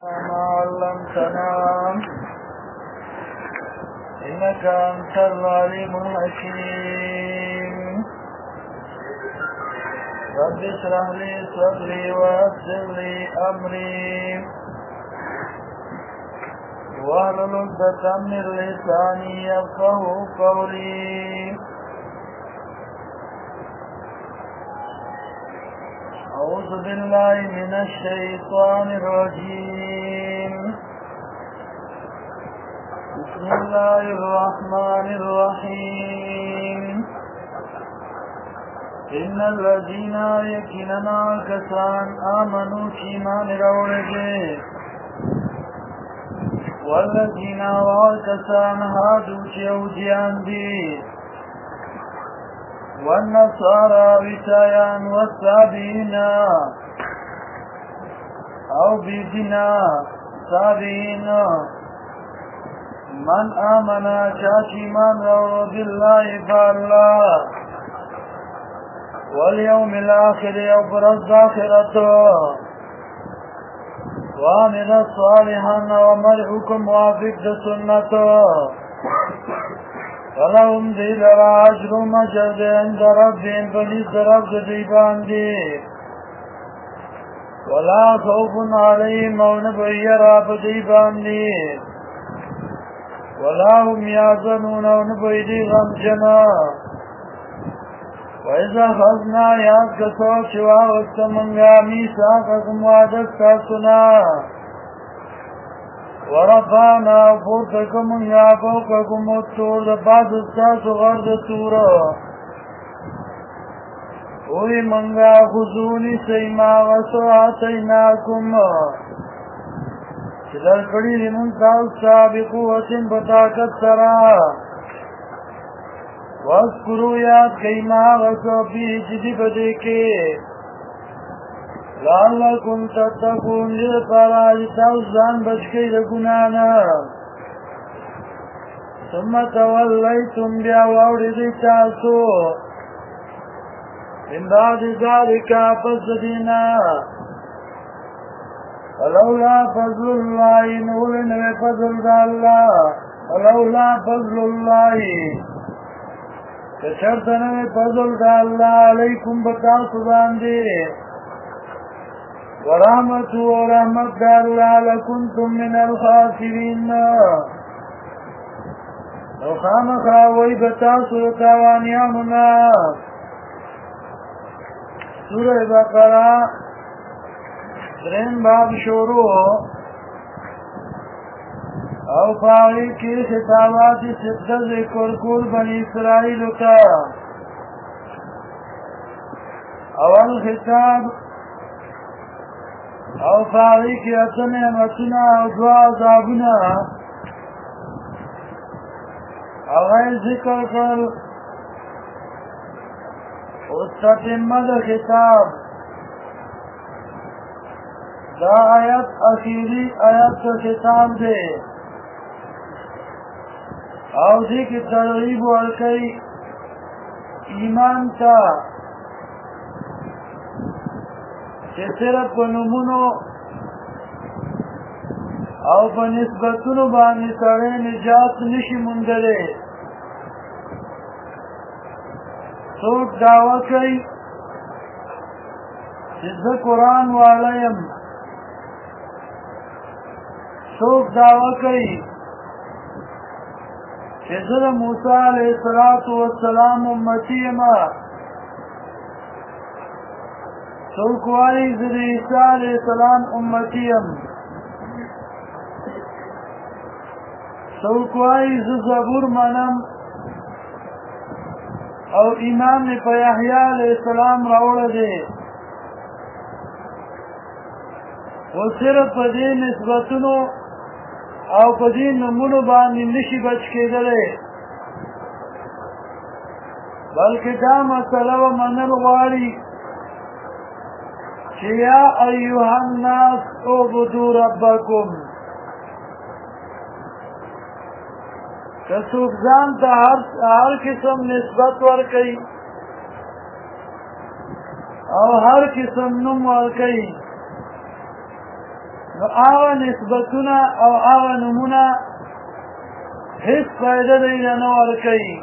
ما علمتنا إنك أنت العليم الحكيم. رب اشرح لي صدري ويسر لي أمري واحلل عقدة من لساني يفقهوا قولي. أعوذ بالله من الشيطان الرجيم. بسم الله الرحمن الرحيم. إن الذين يكننا كسان آمنوا كيمان روڑگے والذين وكسان هادوا يهوديان دي والنصارى وسايان والسابين أو بيدنا سابين من آمن شاشي من رو بالله فالله واليوم الآخر يبرز آخرته وعمل صالحا ومرحكم وافق سنته فلهم ذي لرا عجر مجد عند ربهم فليس رب ديبان دي ولا خوف عليهم ونبيرا بديبان دي ولا هم يحزنون ونبيدي غمجنا. وإذا خذنا ياد كسوك شوا وستمنغا ميساقكم وعدستاسنا ورفعنا فوقكم منغا فوقكم الطور بعض استاس غرد طورا وی منغا خزونی سیما وسواتیناکم چلر کڑی لمن تاوستا بقوة بطاقت سرا وَاذْكُرُوا یاد کئیما غصوبی جدی بدے کے لَعَلَّكُمْ تَتَّقُونَ لِلْفَرَاجِ تَوْزَانْ بچکئی لگنانا ثُمَّ تَوَلَّيْتُمْ بِعَوَوْرِدِ تَاسُو من بعد ذَلِكَ فَزَدِينَا فَلَوْلَا فَضْلُ اللَّهِ نُولِنَ بِفَضْلِ اللَّهِ فَلَوْلَا فَضْلُ اللَّهِ کچرتنا میں فضل دا اللہ علیکم بتاس باندے ورحمت و رحمت دا اللہ لکنتم من الخاسرین وخام خواوی بتاس و تاوانیامنا. سورہ بقرہ درین باب شروع او فاغی کی خطابات ستہ ذکر کول بنی اسرائیل کا اول خطاب او فاغی کی اتن نعمتنا او دعا عذابنا او غیر ذکر کل استتمد خطاب دا آیت اخیری آیت کا خطاب دے او دی کی ترغیب ورکی ایمان تا چه صرف پنمونو او پنسبتونو بانی سڑے نجات نشی مندلے. سوک دعوی کئی چیز قرآن والیم سوک دعوی کئی حضر موسیٰ علیہ السلام امتی ما سوکوائی حضر عیسیٰ علیہ السلام امتی ام سوکوائی حضر زبور منم او ایمان پا یحییٰ علیہ السلام روڑ دے وہ صرف پا دے نسبتنو او پا دین نمونو باندی نشی بچ کے دلے بلکہ دا مسئلہ و منل غاری چی یا ایوہ الناس اعبدو ربکم کسوک زانتا ہر قسم نسبت ورکی او هر قسم نوم ورکي نو هغه نسبتونه او هغه نومونه هیڅ فایده دیله نه ورکوي.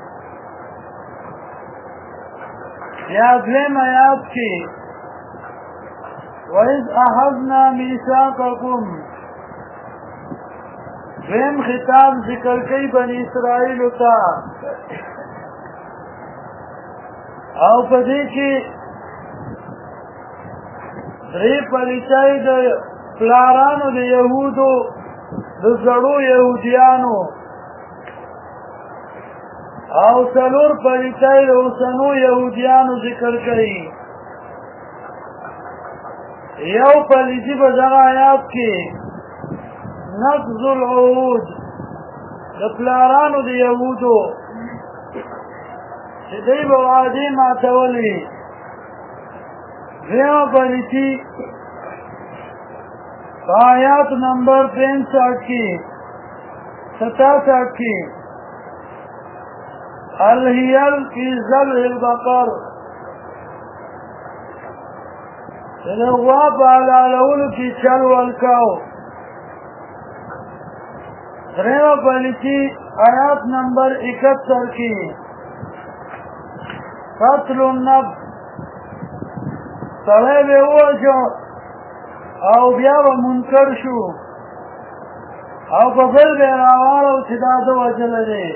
یا دویم آیات کې وَإِذْ أَخَذْنَا مِيثَاقَكُمْ دویم خطاب ذکر کوي بني اسرائیلو ته او په دې کې درې پلیتای د پلارانو د یهودو د زړو یهودیانو او څلور پلیتای د اوسنو یهودیانو ذکر کوي. یو پلیتی په دغه آیات کې نقض العهود د پلارانو د یهودو چې دوی به وعدې ماتولې. دویمه پلیتي په آیات نمبر 65 کې 67 کې الهیل فی ذبح البقر د غوا په حلالولو کې چل ولکاو. دریمه پلیتي آیات نمبر 71 کې قتل النفس سړی به ووژو او بیا به منکر شو او په بل به یې راواړو چې دا ده وژلی دی.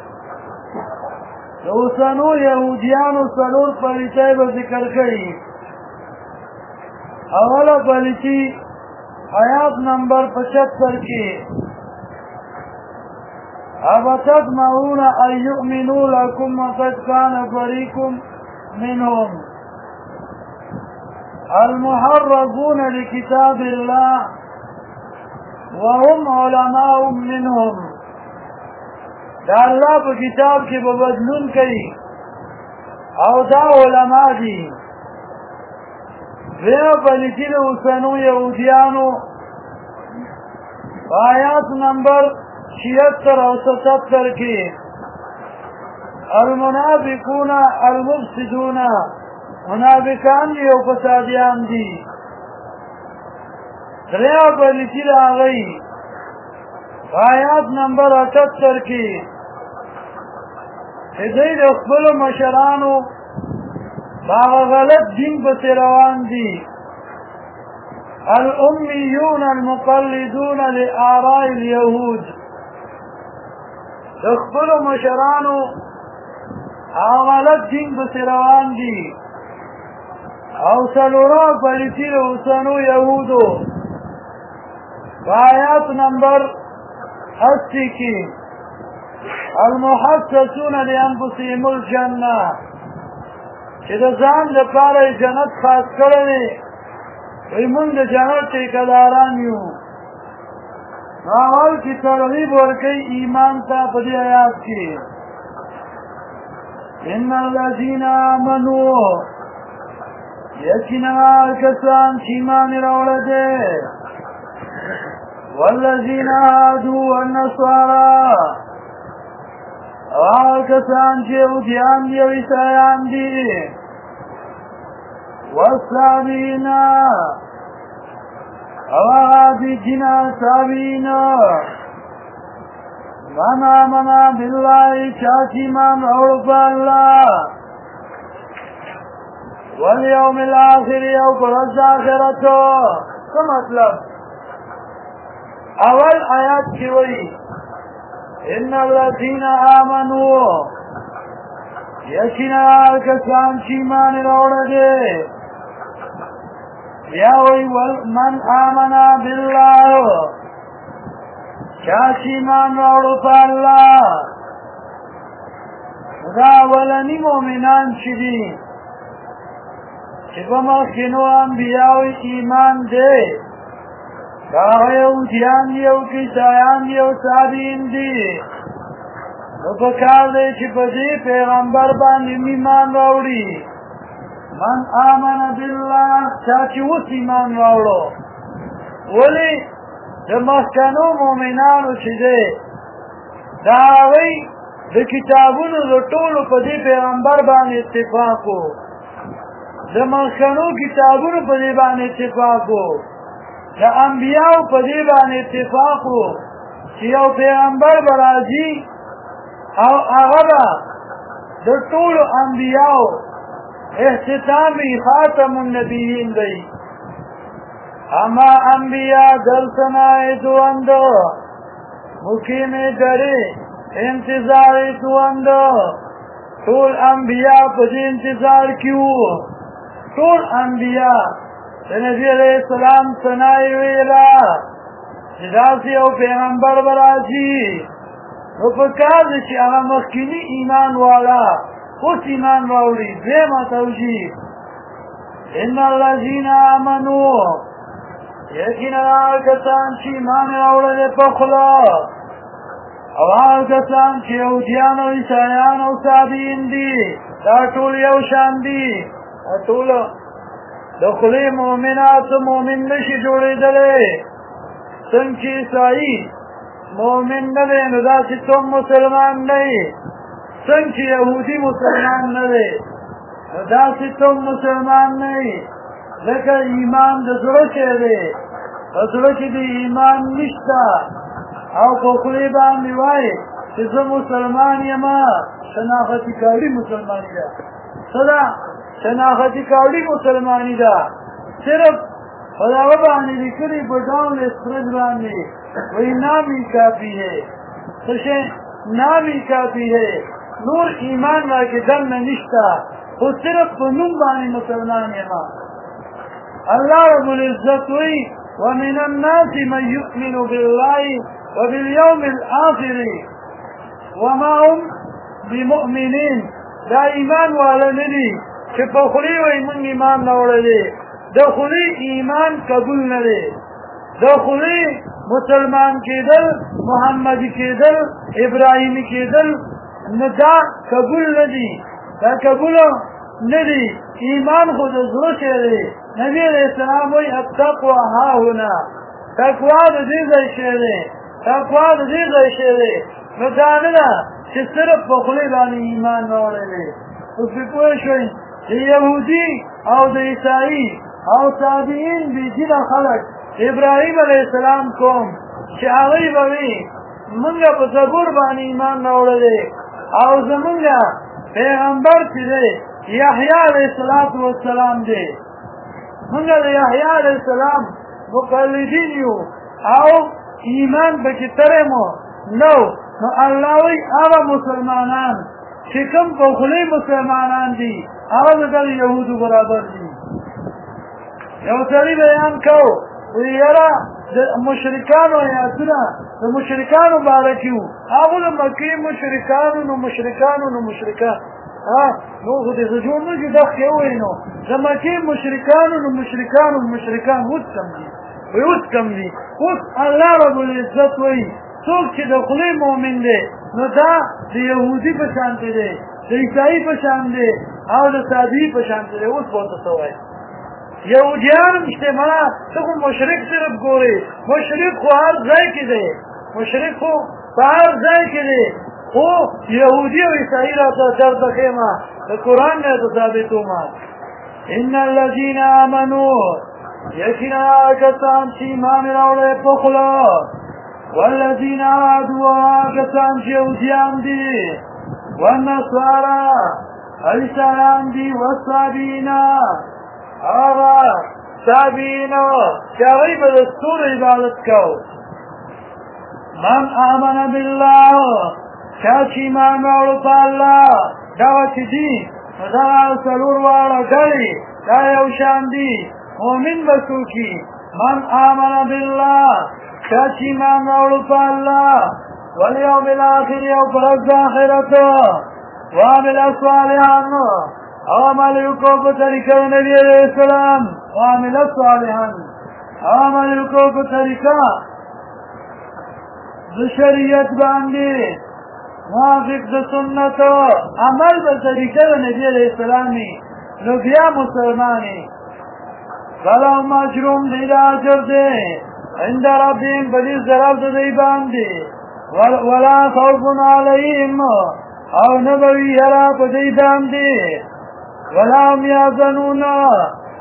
د اوسنو یهودیانو څلور پلیتۍ به ذکر کړي. اوله پلیتي آیات نمبر 75 کې أفتطمعون أن يؤمنوا لكم وقد كان فريق منهم المحرفون لكتاب الله وهم علماء منهم. دا الله په کتاب کې به بدلون کوي او دا علما دي. دویمه پلیتي د اوسنو یهودیانو آیات نمبر 76 او 77 کې المنافقون المفسدون منافقان دي او فسادیان دي. دریمه پلیتي د هغوی آیات نمبر 78 کې دوی د خپلو مشرانو هغه غلط دین پسې روان دي. الأميون المقلدون لآراء اليهود د خپلو مشرانو هغه غلط دین پسې روان دي. او څلورمه پلیتي د اوسنو یهودو آیات نمبر 80 کې المحسسون لانفسهم الجنه چې د ځان لپاره یې جنت خاص کړی دی. وایي موږ د جنت ټیکهداران یو. اول کې ترغیب ورکوي ایمان ته په دې آیات کې ان الذین آمنوا یقینا کسان چې ایمان یې راوړی دی والذین هادوا والنصارى هغه کسان چې یهودیان دي او عیسایان دي والصابین او هغه دي جنا صابین من آمن بالله چا چې ایمان راوړ په الله والیوم الاخر او په ورځ د آخرت. څه مطلب؟ اول آیات کې وایي ان الذين آمنوا یقینا کسان چې ایمان راوړی دی. بیا وایي من آمن بالله چا چې ایمان راوړو په الله. دا اولني مؤمنان چې دي چې په مخکینو انبیاو ایمان دی دا یهودیان دي او عیسایان دي او صابین دي. نو پکار دی چې په دې پیغمبر باندې ایمان راوړي. من آمن بالله چا چې اوس ایمان راوړو. ولې د مخکنو مؤمنانو چې دی دا هغوی د کتابونو د ټولو په دې پیغمبر باندې اتفاق و. د مخکنو کتابونو په دې باندې اتفاق و د انبیاو په دې باندې اتفاق و چې یو پیغمبر به راځي او هغه به د ټولو انبیاو اختتامی خاتم النبیین دی. اما انبیاء در سنائے دواند مقیم دری انتظار دواند. طول انبیاء پس انتظار کیو. طول انبیاء نبی علیہ السلام سنائی ویلا جداسی او پیغمبر براسی و پکار چی اغا مخینی ایمان والا خوش ایمان واولی دیما توجیح ان اللذین آمنو یقین آکسان چی ایمان راولد پخلا او آکسان چی یهودیان و عیسایان و صابین دی دا طول یوشان دی طول دخلی مومنات مومن نشی جوڑی دلے سنچی عیسائی مومن ندے ندا سی تم مسلمان نہیں سنچی یہودی مسلمان ندے ندا سی تم مسلمان نہیں لیکن ایمان دزرو چے دے دزرو چے دے ایمان نشتا او دخلی باندی وائی چیزا مسلمان یما شناختی کاری مسلمانی دا صدا شناختی کاری مسلمانی دا صرف خداوہ باندی لکلی بڑاؤن اسپرد باندی وہی نامی کافی ہے سشیں نامی کافی ہے نور ایمان را کے دل میں نشتا خود صرف بنون باندی مسلمان یما. اللہ رب العزت ہوئی وَمِنَ النَّاسِ مَنْ يُؤْمِنُ بِاللَّهِ وَبِالْيَوْمِ الْآخِرِ وَمَا هُمْ بِمُؤْمِنِينَ. دا ایمان والا ندی کہ پخلی و ایمان ایمان نوڑلے دخلی ایمان قبول نلے دخلی مسلمان کے دل محمد کے دل ابراہیم کے دل دا قبول ندی دا قبول ندی ایمان خود ازرش ہے. نبی علیہ السلام وی التقوى ها هنا تقوی دا دیزا شیرے تقوی دا دیزا شیرے نداننا چه صرف بخلی بانی ایمان نوڑلے اس بھی کوئی شوئی یہودی او د عیسائی او صابئین بی دین خلق ابراہیم علیہ السلام کوم چه آغی بوی منگا پا زبور بانی ایمان نوڑلے او زمنگا پیغمبر چی دے یحییٰ علیہ السلام دے منگا دے یحییٰ علیہ السلام مقلدین یو او ایمان بکی ترمو نو اللہ وی آغا مسلمانان چکم بخلی مسلمانان دی آغا دل یهودو برابر دی. یو سری بیان کو ویرا مشرکانو آیاتنا دا مشرکانو بارکیو آغا دا مکی مشرکانو نو مشرکان نو خود زجور نو جو دخ یوی نو دا مکی مشرکانو نو مشرکان وز کم دی وز اللہ رب العزت وی سوک چی دخلی مومن دے نو دا دا یهودی پشانتے دے دا عیسائی پشان دے او دا صابی پشانتے دے اس بہت سوائی یهودیان مشتے منا تکو مشرک صرف گورے مشرک خو ہر زائی کی دے مشرک خو ہر زائی کی دے خو یهودی و عیسائی را تا چر دخیما دا قرآن نے تا ثابتو ما ان اللذین آمنو یکینا آکستان چی ایمان راوڑے پخلا والذین آدوا آکستان چی یهودیان دی والنصارى عیسایان دی والصابین آغا صابین چاوی بدستور عبادت کو من آمن باللہ چاچی ایمان راوڑو پا اللہ دعوت دی دا سلور وارا گلی دا یوشان دی مومن بسوکی من آمن باللہ چاچی ایمان راوڑو پا اللہ والیوم الاخر یو پرز آخرت وعمل صالحان عمل یکو بطریقہ نبی علیہ السلام وعمل صالحان عمل یکو بطریقہ شریعت باندی موافق دا سنت عمل بطریقہ نبی علیہ السلامی نبیا مسلمانی فلو مجروم دیدہ عجر دے عند ربهم بدیز ضرب دی باندی ولا خوف علیهم او نبوی یرا بدی باندی ولا هم یازنون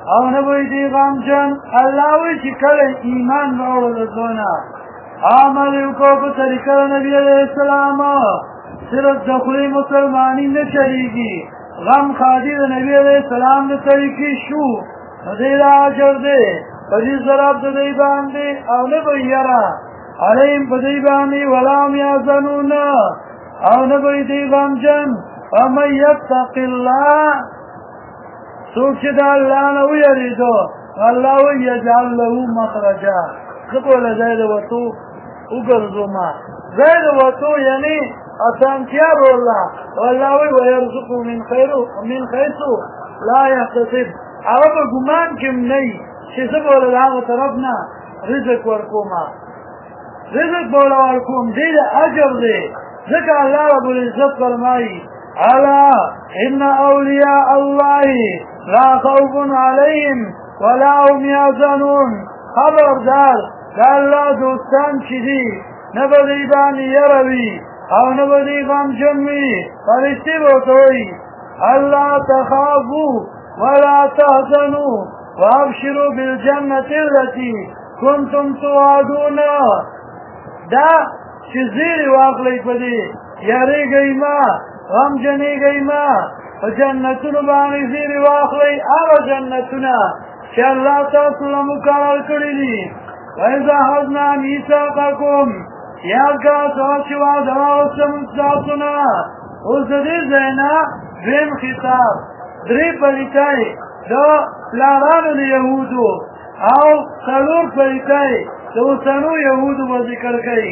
او نه به دی غمجن. الله وی چې کله ایمان راوړو د ځونه عمل وکړو په طریقه د نبي علیه السلام صرف د خولې مسلماني نه چلیږي غم خادي د نبي علیه السلام د طریقې شو نو دی دا اجر دی په دې ضرب د دی باندې او نه به یره علیم په دی باندې ولا هم یحزنون او نه به دی غمجن ومن یتق الله څوک چې د الله نه ویریدو الله یجعل له مخرجا زه به له ځای د وتو وګرځوما ځای د وتو یعنی اسانتیا به الله والله ویرزقه من حیث لا یحتسب هغه په ګمان کې نه وي چې زه به له هغه طرف نه رزق ورکوما رزق به ورکوم دی د اجر دی ځکه الله رب العزت فرمایي الا ان اولیاء الله لا خوف عليهم ولا هم يحزنون خبردار دا الله دوستان چې دي نه به دوی باندې یره وي او نه به دوی غمجن وي فرښتې به ورته وایي الا تخافوا ولا تحزنوا وابشروا بالجنة التي كنتم توعدون دا چې زیری واخلئ په دې یریږئ مه غمجنېږئ مه په جنتونو باندې زیری واخلئ هغه جنتونه چې الله تاسو له مقرر کړي دي وإذا أخذنا ميثاقكم یاد کړه چې وعده واخیستم ستاسو نه اوس د دې ځای نه دویم خطاب درې پلیتای د پلارانو د یهودو او څلور پلیتای د اوسنو یهودو به ذکر کوي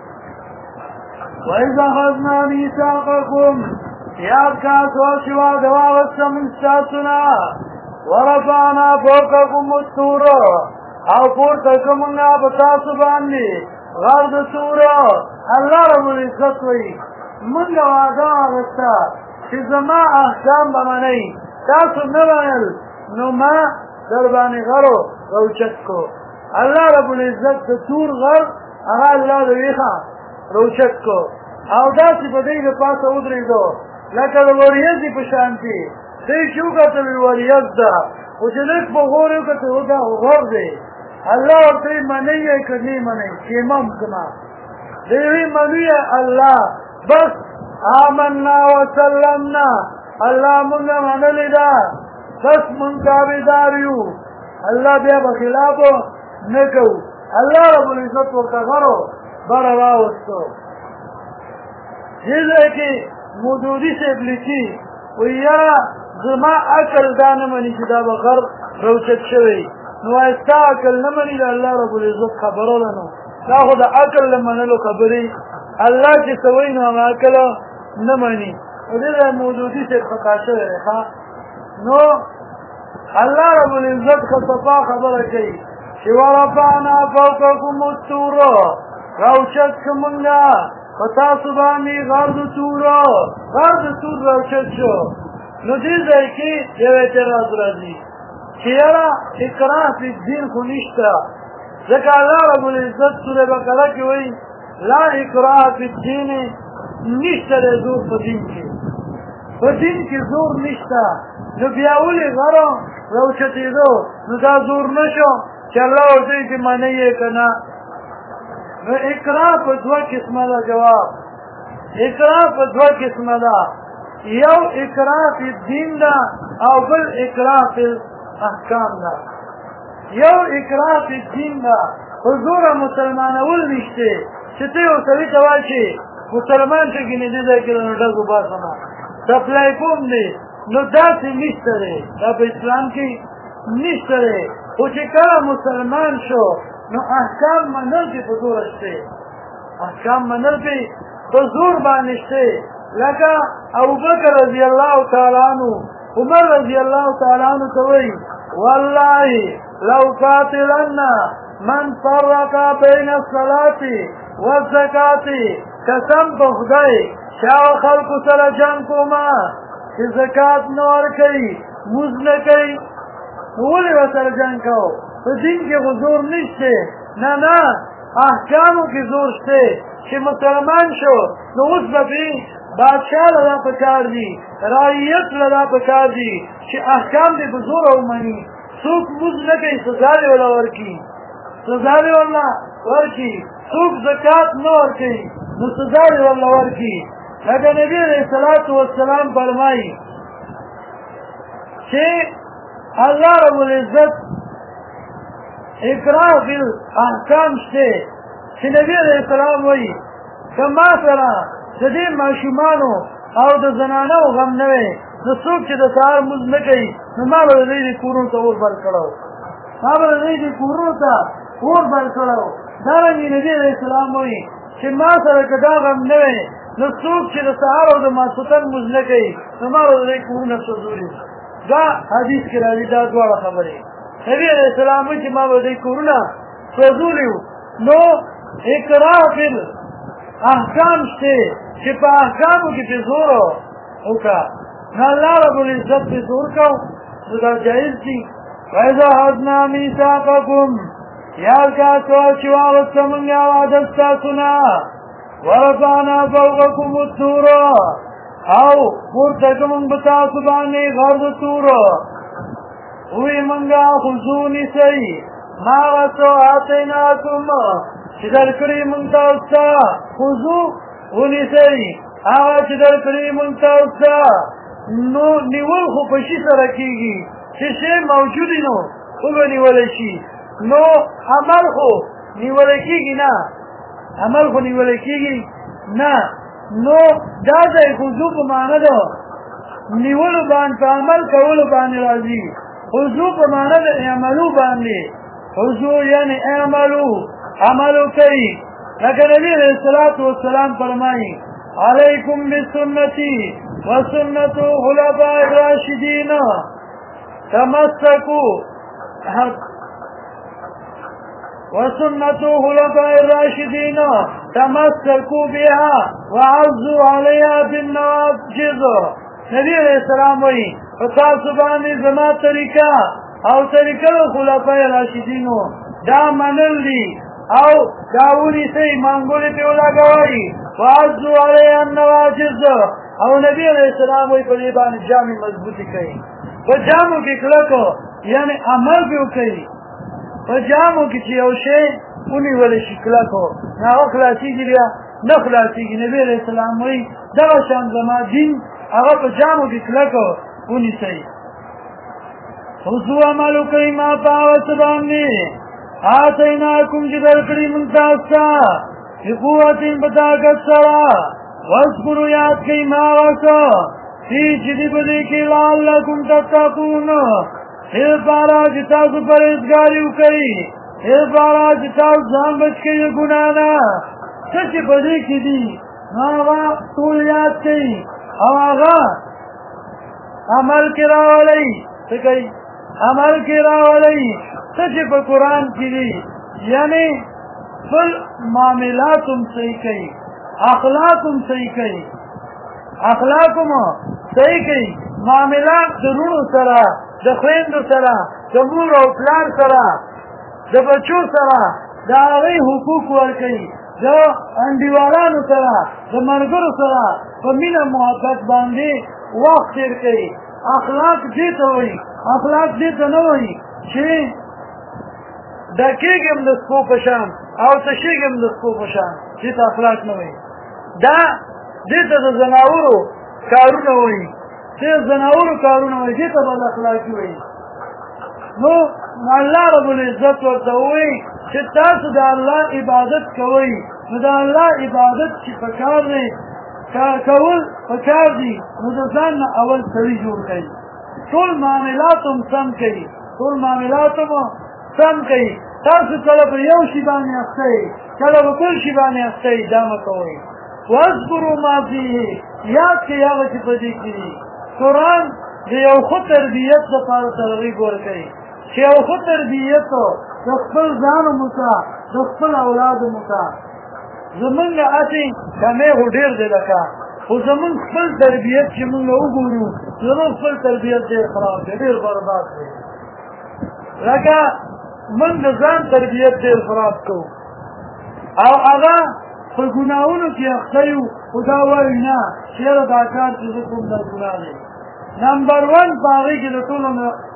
وإذا أخذنا ميثاقكم یاد کړه چې وعده واخیستم ستاسو نه ورفعنا فوقكم الطور او پورته کومه په تاسو باندې غر د طور الله رب العزت وایي موږ وعده واخیسته چې زما احکام به منئ تاسو نه منل نو ما در باندې غرو روچت کو الله رب العزت د طور غر هغه الله د ویښه روچت کو او داسې په دې د پاسه ودرېدو لکه د وریځې په شانتي دی چې وکتل وریځ ده خو چې لږ په غور یې وکتل دا غور دی الله ورته منئ یې که نه منئ کیمم کما دی وی منئ الله بس آمنا وسلمنا الله مونږ منلې ده بس مونږ تابعدار یو الله بیا به خلاف نه کوو الله رب العزت ورته غرو بره راوستو دې ځای کې مودودي صاحب لیکي وایي یاره زما عقل دا نه مني چې دا به غر روچت شوی نو وایي ستا عقل نه مني د الله رب العزت خبره ده نو دا خو د عقل له منلو خبرې الله چې څه وایي نو هغه عقل نه مني نو دې ځای مودودي صاحب خطا شوی دی نو الله رب العزت خو صفا خبره کوي چې ورفعنا فوقکم الطور راوچت کړو مونږه په تاسو باندې غر د طور راوچت شو نو دې ځای کې یو اعتراض راځي چې یاره اکراه فی الدین خو نشته ځکه الله رب العزت سوره بقره کې وایي لا اکراه فی الدین نشته دی زور په دین کې په دین کې زور نشته نو بیا ولې غره راوچتېدو نو دا زور نه شو چې الله ورته وایي چې منئ یې که نه نو اکراه په دوه قسمه ده جواب اکراه په دوه قسمه ده یو اکراه فی الدین ده او بل اکراه فی الاحکام ده یو اکراه فی الدین ده حضور مسلمانول نشته چې ته یو سړي ته وایي چې مسلمان چې ګینې دې ځای کې نو ډز وباسمه سپلای کوم دی نو داسې نشته دی دا په اسلام کې نشته دی خو چې کله مسلمان شو نو احکام منل کې په زور شته احکام منل کې په زور باندې شته لکه ابوبکر رضی الله تعالی عنہ عمر رضی الله تعالی عنہ ته وایي والله لو قاتلن من فرق بین الصلاة والزکاة قسم په خدای شاو خلکو سره جنګ کومه چې زکات نه ورکوي مونځ نه کوي ولې ورسره جنګ کوو په دین کې خو زور نشته نه نه احکامو کې زور شته چې مسلمان شو نو اوس به بادشاہ له دا پکار دي رعیت له دا پکار دي چې احکام دې په زور ومني څوک مونځ نه کوي سزا دې ورله ورکړي سزا دې ورله ورکړي څوک زکات نه ورکوي نو سزا دې ورله ورکړي لکه نبي علیه الصلاة والسلام فرمایي چې الله رب العزت اکراه فی الاحکام شته چې نبي علیه السلام وایي که ما سره د دې ماشومانو او د زنانو غم نه وی نو څوک چې د سهار مونځ نه کوي نو ما به د دوی د کورونو ته اور بل کړی ما به د دوی د کورونو ته اور بل کړی دارنګې نبي علیه السلام وایي چې ما سره که دا غم نه وی نو څوک چې د سهار او د ماسخوتن مونځ نه کوي نو ما به د دوی کورونه سوځولي دا حدیث کې راځي دا دواړه خبرې نبي علیه السلام وایي چې ما به د دوی کورونه سوځولي نو اکراه فی احکام شته چې په احکامو کې پې زور وکړه نو الله رب العزت پې زور کو نو دا جایز دي وإذا أخذنا ميثاقكم یاد کا چې واغسته مونږ وعده ستاسو نه ورفعنا فوقکم الطور او پورته کړو مونږ په تاسو باندې غر د طور وی مونږه خذو نیسئ ما هغه څه آتیناکم چې درکړي مونږ تاسو ته خذو ونیسئ هغه چې درکړي مونږ تاسو ته نو نیول خو په شي سره کېږي چې شی موجود وي نو وبه نیولی شي نو عمل خو نیولی کېږي نه عمل خو نیولی کېږي نه نو دا ځای خذو په معنه ده نیولو باندې په عمل کولو باندې راځي خذو په معنه د اعملو باندې خذو یعنی اعملو عملو کوي لکه نبی علیه الصلاة والسلام فرمایي علیکم بسنتی وسنة خلفاء الراشدین تمسکوا وسنة خلفاء الراشدين تمسكوا بها وعزوا عليها بالنواجذ نبی علیہ السلام وی فتاسو باندې زما طریقہ او طریقہ خلفاء الراشدینو دا منل دي او داولی سي مانګولې په لګوي وعزوا عليها النواجذ او نبی علیہ السلام وی په دې باندې جامې مضبوطی کوي په جامو کې کلکو یعنی عمل به کوي په جامو کې چې یو شی ونیول شي کلکو هغه خلاصېږي بیا نه خلاصېږي نبی علیہ السلام وایي دغه شان زما دین هغه په جامو کې کلکو ونیسئ خذو عمل کوئ ما په هغه څه باندې آتیناکم چې درکړي موږ تاسو ته بقوة په طاقت سره واذکروا یاد کوئ ما هغه څه چې دې په دې کې لعلکم تتقون پارا چې تاسو پرهیزګاري وکړئ پارا چې تاسو ځان بچ کړئ د ګناه نه څه چې په دې کې دي نو هغه ټول یاد کړئ او هغه عمل کې راولئ څه کوئ عمل کې راولئ څه چې په قرآن کې دي یعنی خپل معاملات هم صحیح کوي اخلاق هم صحیح کوي اخلاق هم صحیح کوي معاملات د وروڼو سره د خویندو سره د مور او پلار سره د بچو سره د هغوی حقوق ورکوي د انډیوالانو سره د ملګرو سره په مینه محبت باندې وخت تېر کوي اخلاق دې ته وایي اخلاق دې ته نه وایي چې ډکېږم د سپو په شان او تشېږم د سپو په شان دې ته اخلاق نه وایي دا دې ته د زناورو کارونه وایي چې زناورو کارونه وایي دې ته بد اخلاقي وایي نو الله رب العزت ورته وایي چې تاسو د الله عبادت کوئ نو د الله عبادت چې پکار دی کول پکار دي نو د ځان نه اول سړي جوړ کړئ ټول معاملات هم سم کوي ټول معاملات هم سم کوي تاسو کله په یو شي باندې اخته کله په بل شي باندې اخته دا مه کوئ واذکروا ما فیه یاد کړئ هغه چې په دې کې دي قرآن د یو ښه تربیت لپاره ترغیب ورکوي چې یو ښه تربیت د خپل ځانو ته د خپل اولادو ته زمونږ هسې کمې خو ډېر دی لکه خو زمونږ خپل تربیت چې مونږ وګورو زمونږ خپل تربیت ډېر خراب دی ډېر برباد دی لکه مونږ د ځان تربیت ډېر خراب کوو او هغه په ګناهونو کې اخته یو خو دا وایي نه چې یاره دا کار چې زه کوم دا ګناه دی نمبر 1 په هغې کې د ټولو نه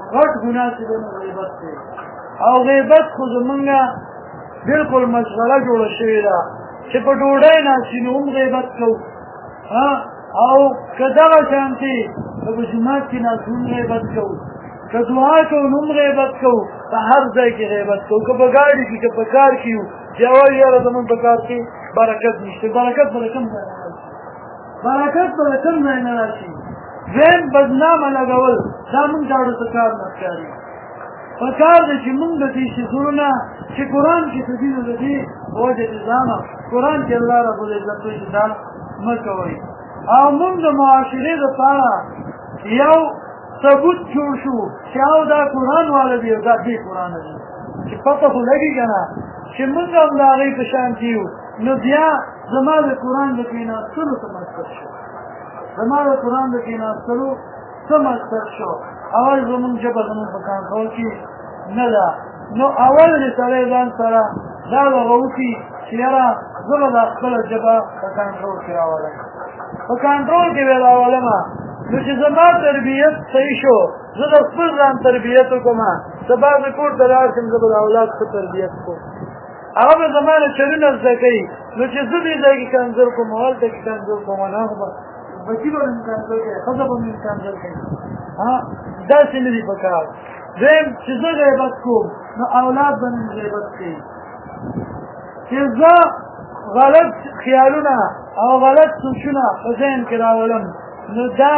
غټ ګناه چې دی غیبت دی او غیبت خو زمونږ بالکل مشغله جوړه شوې ده چې په ډوډۍ ناستې نو هم غیبت کوو او که دغه شانتې که په جومات کې ناستو هم غیبت کوو که دعا کوو نو هم غیبت کوو په هر ځای کې غیبت کوو که په ګاډي کې که په کار کې یو چې اول یاره زمونږ په کار کې برکت نشته برکت به له کوم ځای نه راشي برکت به له کوم ځای نه راشي دویم بدنامه لګول دا مونږ داړو ته کار نه ښکاري پکار دی چې مونږ د دې شیزونه چې قرآن کې څه دي نو د دې وجه دې ځانه قرآن کې الله رب العزت وایي دا مه کوئ او مونږ د معاشرې دپاره یو ثبوت جوړ شو چې او دا قرآن والا دی او دا دې قرآن دی چې پته خو لګي که نه چې مونږ هم د هغوی په شانتي یو نو بیا زما د قرآن د کېناستلو څه مقصد شو زما د قرآن د کېناستلو څه مقصد شو اول زمونږ ژبه زمونږ په کنټرول کې نه ده نو اول دې سړی ځان سره دا دغه وکړي چې یاره زه به دا خپله ژبه په کنټرول کې راولم په کنټرول کې به راولمه نو چې زما تربیت صحیح شو زه د خپل ځان تربیت وکړم سبا زه کور ته لاړ شم زه به د اولاد ښه تربیت کوم هغه به زما نه چلونه زده کوي نو چې زه دې ځای کې کنځل کوم هلته کې کنځل کوم نه خو به بچي به مې کنځل کوي ښځه به مې کنځل کوي داسې نه دي پکار دویم چې زه غیبت کوم نو اولاد به مې غیبت کوي چې زه غلط خیالونه او غلط سوچونه په ذهن کې راولم نو دا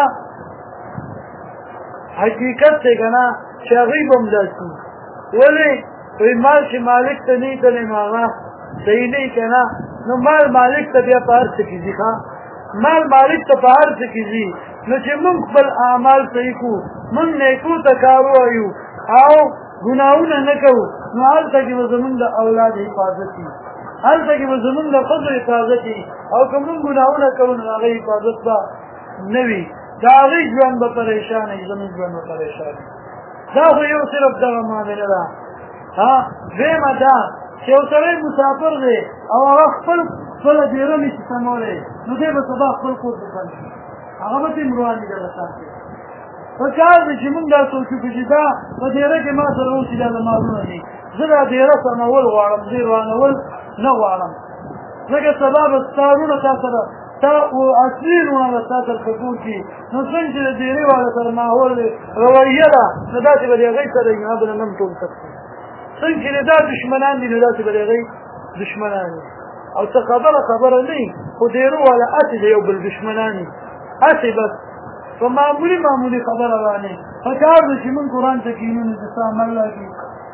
حقیقت دی که نه چې هغوی به هم داسې ولې وایي مال چې مالک ته نه ایتلی نو هغه صحیح نه که نه نو مال مالک ته بیا په هر څه کې ځي مال مالک ته په هر څه کې ځي نو چې موږ خپل اعمال صحیح کړو موږ نیکو ته کار ووایو او ګناهونه نه کوو نو هلته کې به زمونږ د اولاد حفاظت وي هلته کې به زمونږ د ښځو حفاظت وي او که موږ ګناهونه کوو نو د هغې حفاظت به نه وي د هغې ژوند به پریشانه وي زموږ ژوند به پریشان وي دا خو یو صرف دغه معامله ده دویمه دا چې یو سړی مسافر دی او هغه خپله ډېره نه شي سمولی نو دی به سبا خپل کور ته بند شي هغه به ترې روان دي دغه شانتې پکار دی چې مونږ دا سوچ وکړو چې دا په ډېره کې ما سره اوسي دا د مالونه دي زه دا ډېره سمول غواړم زه روانول نه غواړم ځکه سبا به ستا وروڼه تا سره تا اصلي وروڼه به ستا سره په کور کښي نو څنګه چې د ډېرې والا سره ماحول رویه ده نو داسې به د هغوی سره وي هغه به نه هم ټول سخت څنګه چې دا دشمنان دي نو داسې به د هغوی دشمنان وي او څه خبره نه وي خو ډېرو والا هسې د یو بل دشمنان وي هسې بس په معمولي خبره باندې پکار ده چې موږ قرآن ته کښېنو نو د څه عمل راکړي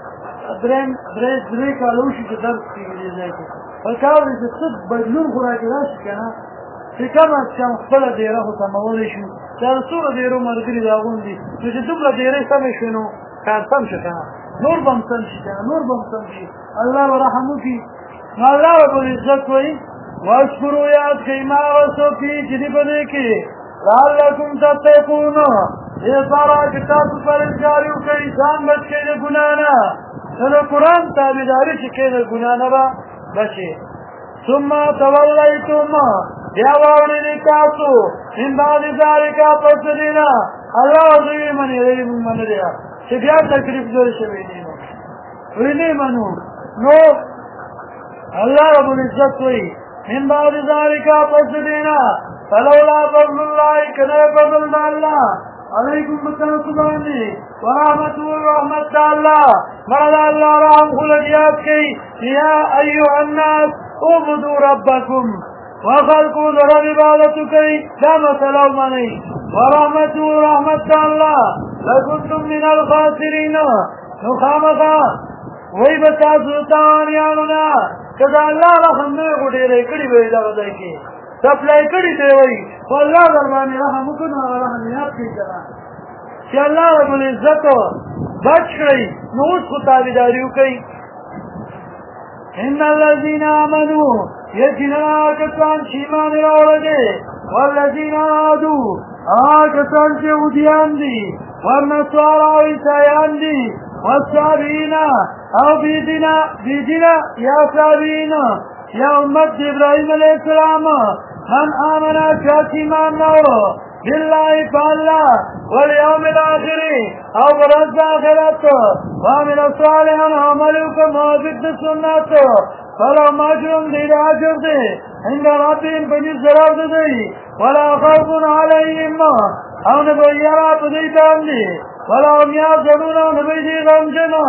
درې کاله وشي چې درس کېږي دې ځای کې پکار ده چې څه بدلون خو راکې راشي که نه چې کم از کم خپله ډېره خو سمولی شو دا د څومره ډېرو ملګري د هغوی دي نو چې دومره ډېرې سمې شوې نو کار سم شو که نه نور به هم سم شي که نه نور به هم سم شي الله به رحم وکړي نو الله رب العزت وایي واشکرو یاد کړئ ما هغه څوک چې دي په دې کې لعلکم تتقون دې پاره چې تاسو پرهیزګاري وکړئ ځان بچ کړئ د ګناه نه نو د قرآن تابعداري چې کوئ د ګناه نه به بچئ ثم تولیتم بیا واوړئ تاسو من بعد ذلک پس دې نه الله دوی منې دوی مونږ منلې چې بیا تکلیف جوړ شوی دی وی نه منو نو الله رب العزت وی من بعد ذلك پس دینا فلولا فضل الله کنا فضل الله علیکم بتاسبانی ورحمت ورحمت الله مرد الله رحم خلقیات کی یا ایوہ الناس اعبدوا ربکم وخلقوا ذر عبادت کی لا مسئلہ منی ورحمت ورحمت الله لکنتم من الخاسرین نخامقا وی بتاسو تاوانیانونا کدا اللہ رحم نے گھڑی رہی کڑی بھئی دا غدائی کی سپلائی کڑی دے وی واللہ دربانی رحم کنا رحم یاد کی کرا کہ اللہ رب العزت بچ رہی نوز خطابداریو کئی ان الذین آمنوا یجننا آکتان شیمان راولدے والذین آدو آکتان چہودیان دی ورنسوارا عیسائیان دی والصابین او بیدنا یا صابین یا امت ابراہیم علیہ السلام من آمنا چاچی مان لو باللہ فاللہ واليوم الآخر او برز آخرت وعمل صالحا عملك موافق سنت فلو مجرم دید عجر دی عند ربهم پنی ضرار دی ولا خوف عليهم او نبیرا پدی باندی ولا هم یحزنون او نبی دی غمجنا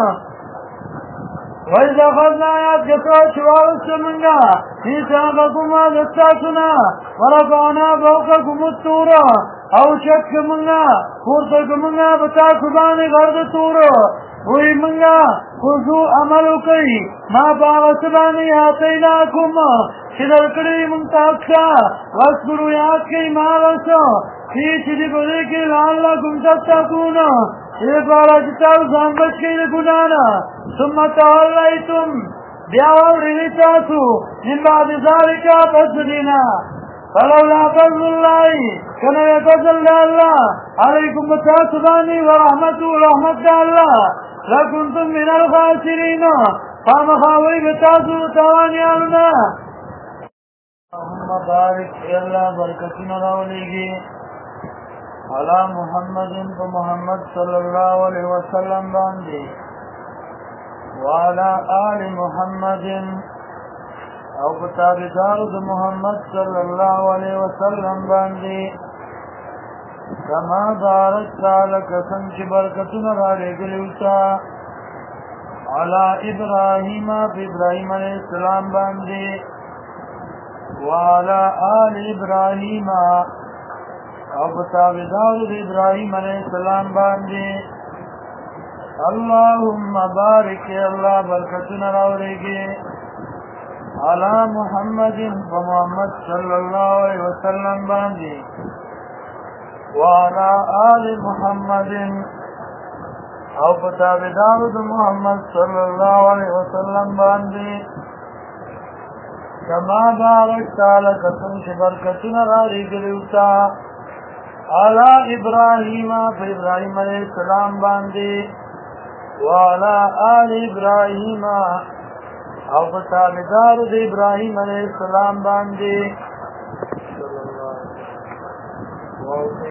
وإذا أخذنا آيات كثرة شوارس منها ميثاقكم دستاسنا ورفعنا فوقكم الطور او شك منها پورتك منها بتاكباني غرد طور وی منها خذوا عملو کئی ما باغسبانی آتیناکم شدر کری منتاکتا واسبرو یاد کئی مالسو فی چیزی بدے کی لعلکم تتقون ایک بارا جتاو زنبت کئی گنانا ثم تولیتم بیاول رہیتاسو من بعد ذالکا فسدینا فلولا فضل الله كان فضل الله عليكم بتاسباني ورحمته ورحمة الله لكنتم من الخاسرين فمخاوي بتاسو توانيالنا اللهم بارك الله بركتنا روليگي على محمد ومحمد صلى الله عليه وسلم باندي وعلى آل محمد او بتابدار محمد صلى الله عليه وسلم باندي كما باركت على كسنك بركتنا عليك الوسا على إبراهيم في إبراهيم عليه السلام باندي وعلى آل إبراهيم او بتابدار إبراهيم عليه السلام باندي اللهم بارك يا الله بركتنا عليك على محمد ومحمد صلى الله عليه وسلم باندي وعلى آل محمد او بتابدار محمد صلى الله عليه وسلم باندي كما باركت على كسنك بركتنا راريك الوسا على إبراهيم في إبراهيم عليه السلام باندي وعلى آل إبراهيم او بتابدار إبراهيم عليه السلام باندي